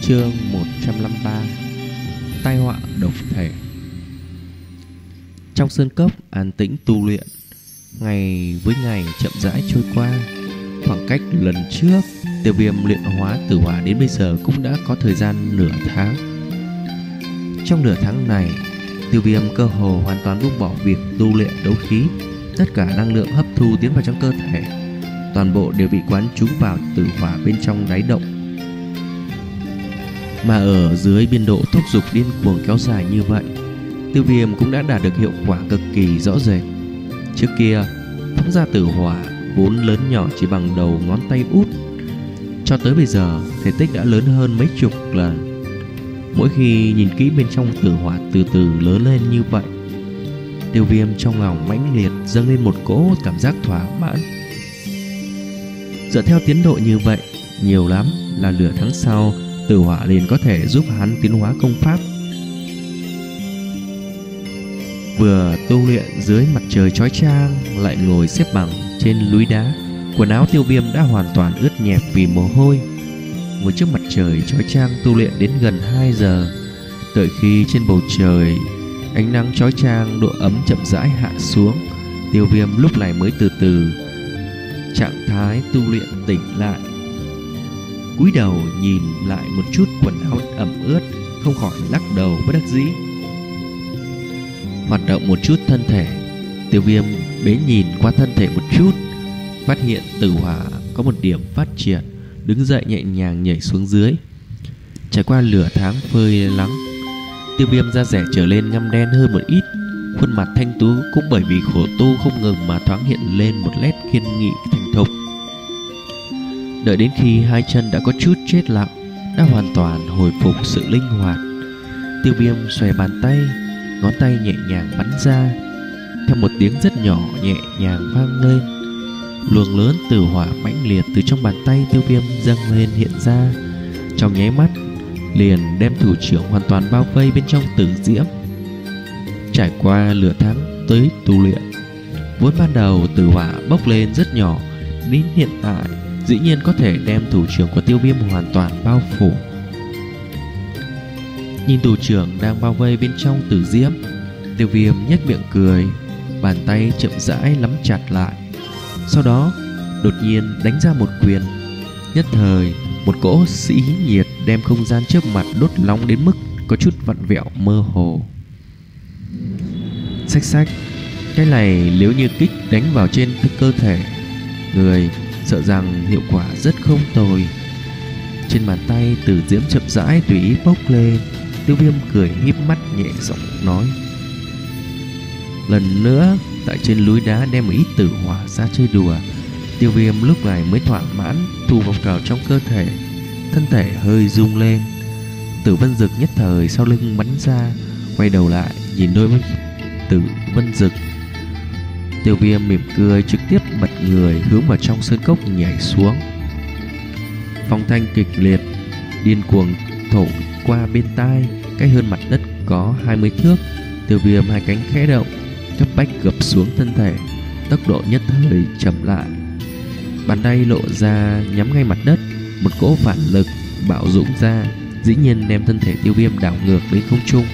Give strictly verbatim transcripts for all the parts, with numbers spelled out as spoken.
Chương một trăm năm mươi ba. Tai họa độc thể. Trong sơn cốc an tĩnh tu luyện, ngày với ngày chậm rãi trôi qua. Khoảng cách lần trước Tiêu Viêm luyện hóa tử hỏa đến bây giờ cũng đã có thời gian nửa tháng. Trong nửa tháng này, Tiêu Viêm cơ hồ hoàn toàn buông bỏ việc tu luyện đấu khí. Tất cả năng lượng hấp thu tiến vào trong cơ thể, toàn bộ đều bị quán trú vào tử hỏa bên trong đáy động. Mà ở dưới biên độ thúc giục điên cuồng kéo dài như vậy, Tiêu Viêm cũng đã đạt được hiệu quả cực kỳ rõ rệt. Trước kia, phóng ra tử hỏa vốn lớn nhỏ chỉ bằng đầu ngón tay út, cho tới bây giờ thể tích đã lớn hơn mấy chục lần. Mỗi khi nhìn kỹ bên trong tử hỏa từ từ lớn lên như vậy, Tiêu Viêm trong lòng mãnh liệt dâng lên một cỗ cảm giác thỏa mãn. Dựa theo tiến độ như vậy, nhiều lắm là nửa tháng sau tử hỏa liền có thể giúp hắn tiến hóa công pháp. Vừa tu luyện dưới mặt trời chói chang, lại ngồi xếp bằng trên núi đá, quần áo Tiêu Viêm đã hoàn toàn ướt nhẹp vì mồ hôi. Ngồi trước mặt trời chói chang tu luyện đến gần hai giờ, đợi khi trên bầu trời ánh nắng chói chang, độ ấm chậm rãi hạ xuống, Tiêu Viêm lúc này mới từ từ trạng thái tu luyện tỉnh lại. Cúi đầu nhìn lại một chút quần áo ẩm ướt, không khỏi lắc đầu bất đắc dĩ. Hoạt động một chút thân thể, Tiêu Viêm bế nhìn qua thân thể một chút, phát hiện tử hỏa có một điểm phát triển, đứng dậy nhẹ nhàng nhảy xuống dưới. Trải qua nửa tháng phơi nắng, Tiêu Viêm da rẻ trở lên ngăm đen hơn một ít, khuôn mặt thanh tú cũng bởi vì khổ tu không ngừng mà thoáng hiện lên một nét kiên nghị thành thục. Đợi đến khi hai chân đã có chút chết lặng, đã hoàn toàn hồi phục sự linh hoạt, Tiêu Viêm xòe bàn tay, ngón tay nhẹ nhàng bắn ra. Theo một tiếng rất nhỏ nhẹ nhàng vang lên, luồng lớn tử hỏa mãnh liệt từ trong bàn tay Tiêu Viêm dâng lên hiện ra, trong nháy mắt liền đem thủ trưởng hoàn toàn bao vây bên trong tử diễm. Trải qua nửa tháng tới tu luyện, vốn ban đầu tử hỏa bốc lên rất nhỏ, đến hiện tại dĩ nhiên có thể đem thủ trưởng của Tiêu Viêm hoàn toàn bao phủ. Nhìn thủ trưởng đang bao vây bên trong tử diễm, Tiêu Viêm nhếch miệng cười, bàn tay chậm rãi nắm chặt lại. Sau đó đột nhiên đánh ra một quyền. Nhất thời một cỗ sĩ nhiệt đem không gian trước mặt đốt nóng đến mức có chút vặn vẹo mơ hồ. Xách xách, cái này nếu như kích đánh vào trên cơ thể người, sợ rằng hiệu quả rất không tồi. Trên bàn tay tử diễm chậm rãi tùy ý bốc lên, Tiêu Viêm cười híp mắt nhẹ giọng nói: lần nữa tại trên núi đá đem một ít tử hỏa ra chơi đùa. Tiêu Viêm lúc này mới thỏa mãn thu vào trong cơ thể, thân thể hơi rung lên. Tử Vân Dực nhất thời sau lưng bắn ra, quay đầu lại nhìn đôi mắt Tử Vân Dực. Tiêu Viêm mỉm cười, trực tiếp bật người hướng vào trong sơn cốc nhảy xuống. Phong thanh kịch liệt điên cuồng thổi qua bên tai, cách hơn mặt đất có hai mươi thước. Tiêu Viêm hai cánh khẽ động, cấp bách gập xuống thân thể, tốc độ nhất thời chậm lại. Bàn tay lộ ra nhắm ngay mặt đất, một cỗ phản lực bạo dũng ra, dĩ nhiên đem thân thể Tiêu Viêm đảo ngược đến không trung.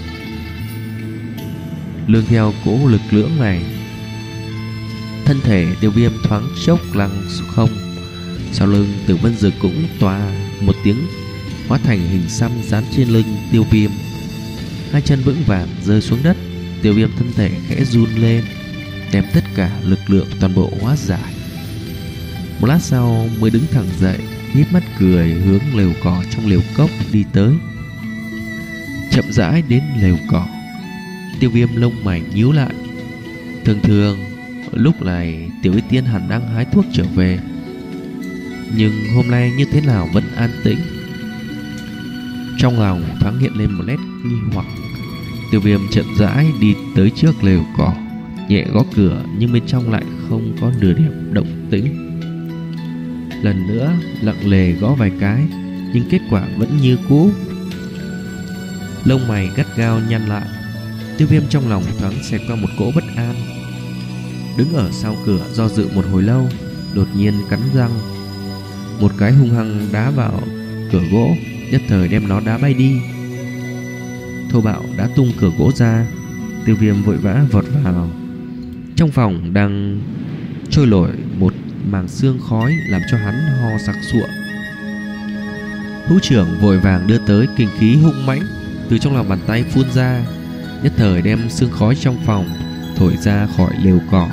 Lương theo cỗ lực lưỡng này, thân thể Tiêu Viêm thoáng chốc lăng không. Sau lưng Tử Vân Dực cũng toa một tiếng hóa thành hình xăm dán trên lưng Tiêu Viêm. Hai chân vững vàng rơi xuống đất, Tiêu Viêm thân thể khẽ run lên, đem tất cả lực lượng toàn bộ hóa giải. Một lát sau mới đứng thẳng dậy, híp mắt cười hướng lều cỏ trong lều cốc đi tới. Chậm rãi đến lều cỏ, Tiêu Viêm lông mày nhíu lại. Thường thường lúc này Tiểu Y Tiên hẳn đang hái thuốc trở về, nhưng hôm nay như thế nào vẫn an tĩnh. Trong lòng thoáng hiện lên một nét nghi hoặc. Tiêu Viêm chậm rãi đi tới trước lều cỏ, nhẹ gõ cửa nhưng bên trong lại không có nửa điểm động tĩnh. Lần nữa lặng lề gõ vài cái, nhưng kết quả vẫn như cũ. Lông mày gắt gao nhăn lại, Tiêu Viêm trong lòng thoáng xẹt qua một cỗ bất an. Đứng ở sau cửa do dự một hồi lâu, đột nhiên cắn răng, một cái hung hăng đá vào cửa gỗ, nhất thời đem nó đá bay đi. Thô bạo đã tung cửa gỗ ra. Tiêu Viêm vội vã vọt vào. Trong phòng đang trôi nổi một màng xương khói, làm cho hắn ho sặc sụa. Hữu trưởng vội vàng đưa tới kinh khí hung mãnh từ trong lòng bàn tay phun ra, nhất thời đem xương khói trong phòng thổi ra khỏi lều cỏ.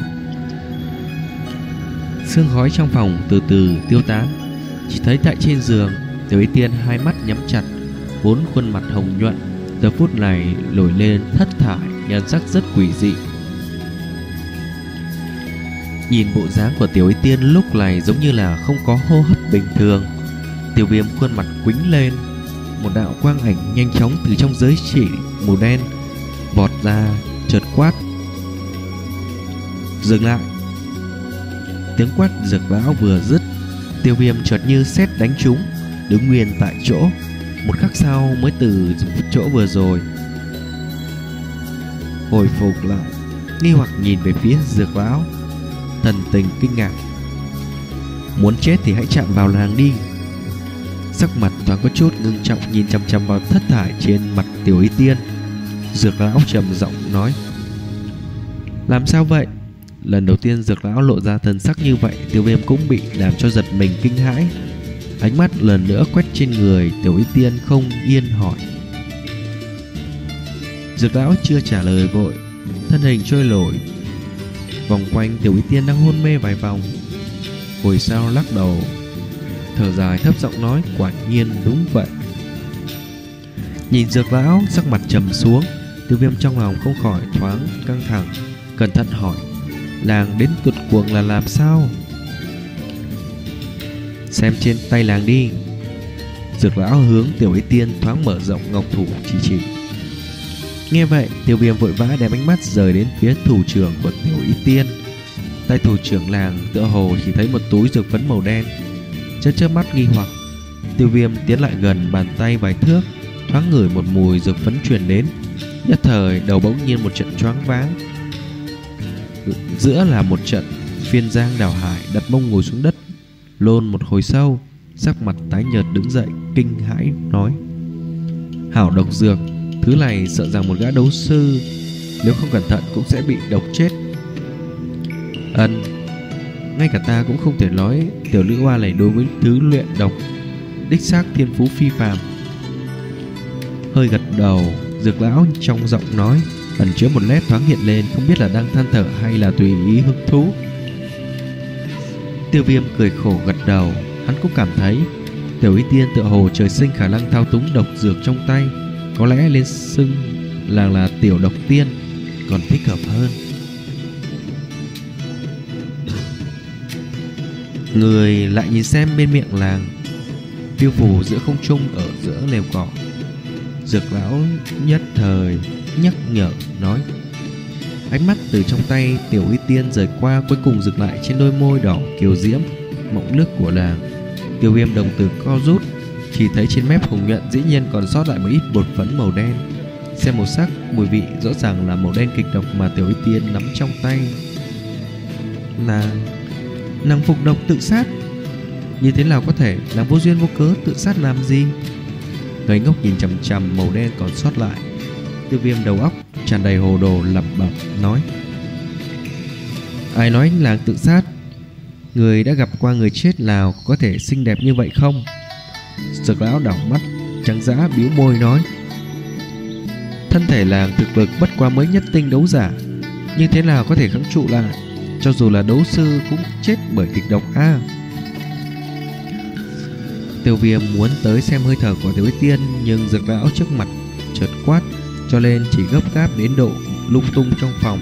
Xương khói trong phòng từ từ tiêu tán. Chỉ thấy tại trên giường, Tiểu Y Tiên hai mắt nhắm chặt, vốn khuôn mặt hồng nhuận giờ phút này nổi lên thất thải, nhan sắc rất quỷ dị. Nhìn bộ dáng của Tiểu Y Tiên lúc này giống như là không có hô hấp bình thường. Tiêu Viêm khuôn mặt quĩnh lên. Một đạo quang ảnh nhanh chóng từ trong giới chỉ màu đen vọt ra, chợt quát: dừng lại! Tiếng quát Dược lão vừa dứt, Tiêu Viêm chợt như sét đánh trúng, đứng nguyên tại chỗ. Một khắc sau mới từ chỗ vừa rồi hồi phục lại, nghi hoặc nhìn về phía Dược lão, thần tình kinh ngạc: muốn chết thì hãy chạm vào nàng đi. Sắc mặt thoáng có chút ngưng trọng, nhìn chằm chằm vào thất thải trên mặt Tiểu Y Tiên. Dược lão trầm giọng nói: làm sao vậy? Lần đầu tiên Dược lão lộ ra thần sắc như vậy, Tiêu Viêm cũng bị làm cho giật mình kinh hãi. Ánh mắt lần nữa quét trên người Tiểu Y Tiên, không yên hỏi. Dược lão chưa trả lời vội, thân hình trôi nổi vòng quanh Tiểu Y Tiên đang hôn mê vài vòng, hồi sau lắc đầu thở dài thấp giọng nói: quả nhiên đúng vậy. Nhìn Dược lão sắc mặt trầm xuống, Tiêu Viêm trong lòng không khỏi thoáng căng thẳng, cẩn thận hỏi: làng đến tuột cuồng là làm sao? Xem trên tay làng đi. Dược lão hướng Tiểu Y Tiên thoáng mở rộng ngọc thủ chỉ chỉ. Nghe vậy, Tiêu Viêm vội vã đem ánh mắt rời đến phía thủ trưởng của Tiểu Y Tiên. Tay thủ trưởng làng tựa hồ chỉ thấy một túi dược phấn màu đen, chớp chớp mắt nghi hoặc. Tiêu Viêm tiến lại gần bàn tay vài thước, thoáng ngửi một mùi dược phấn truyền đến, nhất thời đầu bỗng nhiên một trận choáng váng. Giữa là một trận phiên giang đảo hải, đặt mông ngồi xuống đất, lôn một hồi sâu, sắc mặt tái nhợt đứng dậy, kinh hãi nói: hảo độc dược, thứ này sợ rằng một gã đấu sư nếu không cẩn thận cũng sẽ bị độc chết. Ân, ngay cả ta cũng không thể nói tiểu nữ hoa này đối với thứ luyện độc đích xác thiên phú phi phàm. Hơi gật đầu, Dược lão trong giọng nói ẩn chứa một nét thoáng hiện lên, không biết là đang than thở hay là tùy ý hứng thú. Tiêu Viêm cười khổ gật đầu, hắn cũng cảm thấy Tiểu Y Tiên tựa hồ trời sinh khả năng thao túng độc dược trong tay, có lẽ lên xưng là là tiểu độc tiên còn thích hợp hơn. Người lại nhìn xem bên miệng làng phiêu phù giữa không trung ở giữa lều cỏ. Dược lão nhất thời nhắc nhở nói. Ánh mắt từ trong tay Tiểu Y Tiên rời qua, cuối cùng dừng lại trên đôi môi đỏ kiều diễm mọng nước của làng. Tiêu Viêm đồng tử co rút, chỉ thấy trên mép hồng nhuận dĩ nhiên còn sót lại một ít bột phấn màu đen. Xem màu sắc, mùi vị rõ ràng là màu đen kịch độc mà Tiểu Y Tiên nắm trong tay. Nàng Nàng phục độc tự sát. Như thế nào có thể? Nàng vô duyên vô cớ tự sát làm gì? Ngây ngốc nhìn chằm chằm màu đen còn sót lại, Tiêu Viêm đầu óc tràn đầy hồ đồ lẩm bẩm nói. Ai nói là tự sát? Người đã gặp qua người chết nào có thể xinh đẹp như vậy không? Dược lão đảo mắt trắng dã bĩu môi nói. Thân thể làng thực lực bất quá mới nhất tinh đấu giả, như thế nào có thể kháng trụ lại? Cho dù là đấu sư cũng chết bởi kịch độc a. À. Tiêu Viêm muốn tới xem hơi thở của Tiểu Y Tiên, nhưng Dược lão trước mặt chợt quát, cho nên chỉ gấp gáp đến độ lung tung trong phòng.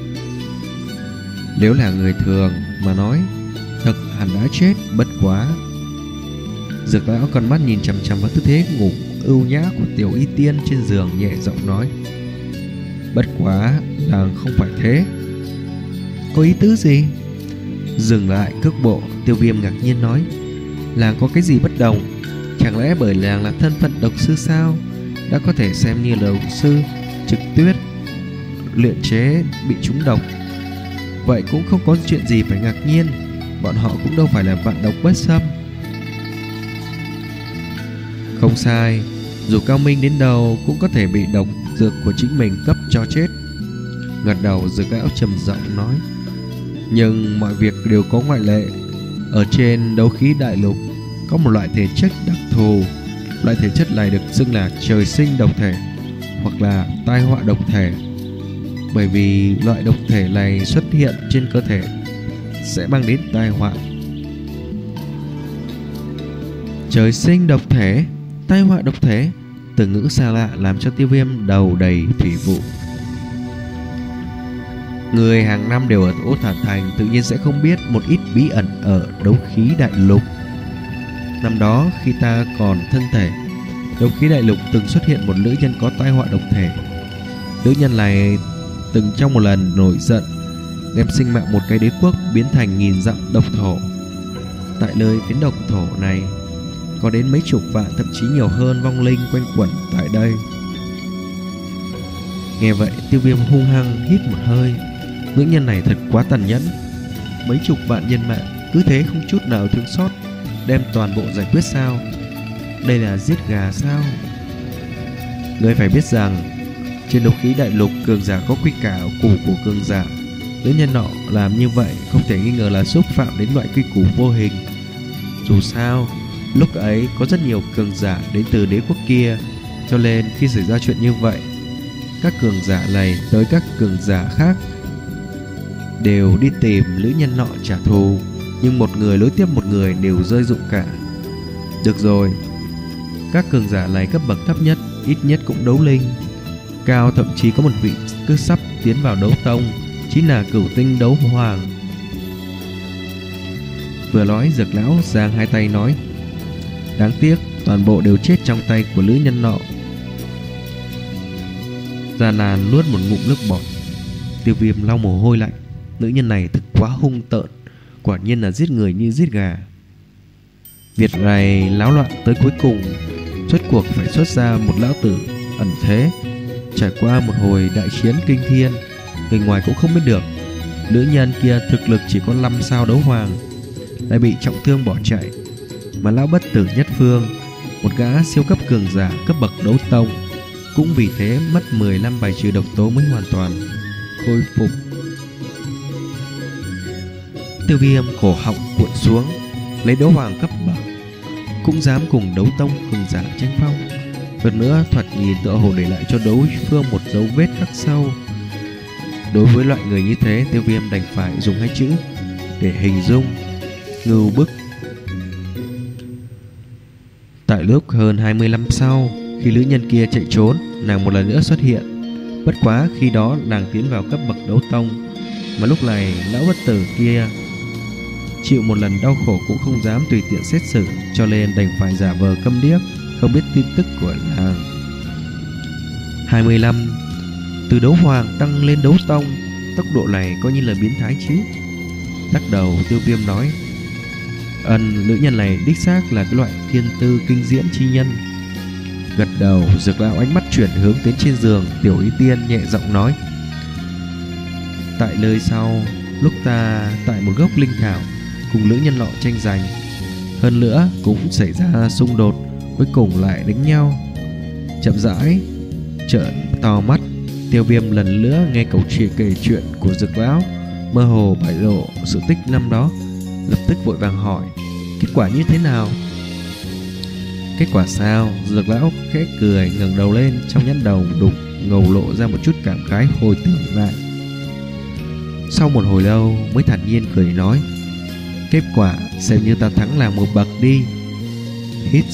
Nếu là người thường mà nói, thật hẳn đã chết, bất quá. Dược lão còn mắt nhìn chằm chằm vào tư thế ngủ ưu nhã của Tiểu Y Tiên trên giường, nhẹ giọng nói. Bất quá nàng không phải thế. Có ý tứ gì? Dừng lại cước bộ, Tiêu Viêm ngạc nhiên nói. Làng có cái gì bất đồng? Chẳng lẽ bởi làng là thân phận độc sư sao? Đã có thể xem như là độc sư trực tuyết luyện chế bị trúng độc, vậy cũng không có chuyện gì phải ngạc nhiên. Bọn họ cũng đâu phải là vạn độc bất xâm. Không sai, dù cao minh đến đâu cũng có thể bị độc dược của chính mình cấp cho chết. Gật đầu, Dược lão trầm giọng nói. Nhưng mọi việc đều có ngoại lệ. Ở trên đấu khí đại lục có một loại thể chất đặc thù. Loại thể chất này được xưng là trời sinh độc thể, hoặc là tai họa độc thể. Bởi vì loại độc thể này xuất hiện trên cơ thể sẽ mang đến tai họa. Trời sinh độc thể, tai họa độc thể, từ ngữ xa lạ làm cho Tiêu Viêm đầu đầy thủy vụ. Người hàng năm đều ở Ô Thản Thành tự nhiên sẽ không biết một ít bí ẩn ở đấu khí đại lục. Năm đó khi ta còn thân thể, đấu khí đại lục từng xuất hiện một nữ nhân có tai họa độc thể. Nữ nhân này từng trong một lần nổi giận đem sinh mạng một cái đế quốc biến thành nghìn dặm độc thổ. Tại nơi phiến độc thổ này có đến mấy chục vạn, thậm chí nhiều hơn vong linh quanh quẩn tại đây. Nghe vậy, Tiêu Viêm hung hăng hít một hơi. Nữ nhân này thật quá tàn nhẫn. Mấy chục vạn nhân mạng cứ thế không chút nào thương xót đem toàn bộ giải quyết sao? Đây là giết gà sao? Ngươi phải biết rằng trên đấu khí đại lục cường giả có quy củ củ của cường giả. Nữ nhân nọ làm như vậy không thể nghi ngờ là xúc phạm đến loại quy củ vô hình. Dù sao lúc ấy có rất nhiều cường giả đến từ đế quốc kia, cho nên khi xảy ra chuyện như vậy, các cường giả này tới các cường giả khác đều đi tìm nữ nhân nọ trả thù. Nhưng một người nối tiếp một người đều rơi dụng cả. Được rồi, các cường giả này cấp bậc thấp nhất ít nhất cũng đấu linh cao, thậm chí có một vị cứ sắp tiến vào đấu tông, chính là cửu tinh đấu hoàng. Vừa nói, Dược lão giang hai tay nói, đáng tiếc toàn bộ đều chết trong tay của nữ nhân nọ. Già Nàn nuốt một ngụm nước bọt. Tiêu Viêm lau mồ hôi lạnh. Nữ nhân này thật quá hung tợn, quả nhiên là giết người như giết gà. Việc này náo loạn tới cuối cùng, rốt cuộc phải xuất ra một lão tử ẩn thế. Trải qua một hồi đại chiến kinh thiên, người ngoài cũng không biết được nữ nhân kia thực lực chỉ có năm sao đấu hoàng, lại bị trọng thương bỏ chạy. Mà lão bất tử nhất phương, một gã siêu cấp cường giả cấp bậc đấu tông, cũng vì thế mất mười lăm bài trừ độc tố mới hoàn toàn khôi phục. Tiêu Viêm cổ họng cuộn xuống, lấy đấu hoàng cấp bậc cũng dám cùng đấu tông cường giả tranh phong. Hơn nữa thoạt nhìn tựa hồ để lại cho đối phương một dấu vết khắc sâu. Đối với loại người như thế, Tiêu Viêm đành phải dùng hai chữ để hình dung: ngưu bức. Tại lúc hơn hai mươi năm sau, khi nữ nhân kia chạy trốn, nàng một lần nữa xuất hiện. Bất quá khi đó nàng tiến vào cấp bậc đấu tông, mà lúc này lão bất tử kia chịu một lần đau khổ cũng không dám tùy tiện xét xử, cho nên đành phải giả vờ câm điếc, không biết tin tức của nàng. Hai mươi năm từ đấu hoàng tăng lên đấu tông, tốc độ này coi như là biến thái chứ. Lắc đầu, Tiêu Viêm nói, ân, nữ nhân này đích xác là cái loại thiên tư kinh diễm chi nhân. Gật đầu, Dược lão ánh mắt chuyển hướng đến trên giường. Tiểu Y Tiên nhẹ giọng nói, tại nơi sau, lúc ta tại một gốc linh thảo cùng nữ nhân nọ tranh giành, hơn nữa cũng xảy ra xung đột, cuối cùng lại đánh nhau. Chậm rãi trợn to mắt, Tiêu Viêm lần nữa nghe cậu chị kể chuyện của Dược lão, mơ hồ bại lộ sự tích năm đó, lập tức vội vàng hỏi, kết quả như thế nào? Kết quả sao? Dược lão khẽ cười, ngẩng đầu lên, trong nhãn đầu đục ngầu lộ ra một chút cảm khái hồi tưởng lại. Sau một hồi lâu mới thản nhiên cười nói, kết quả xem như ta thắng là một bậc đi. Hít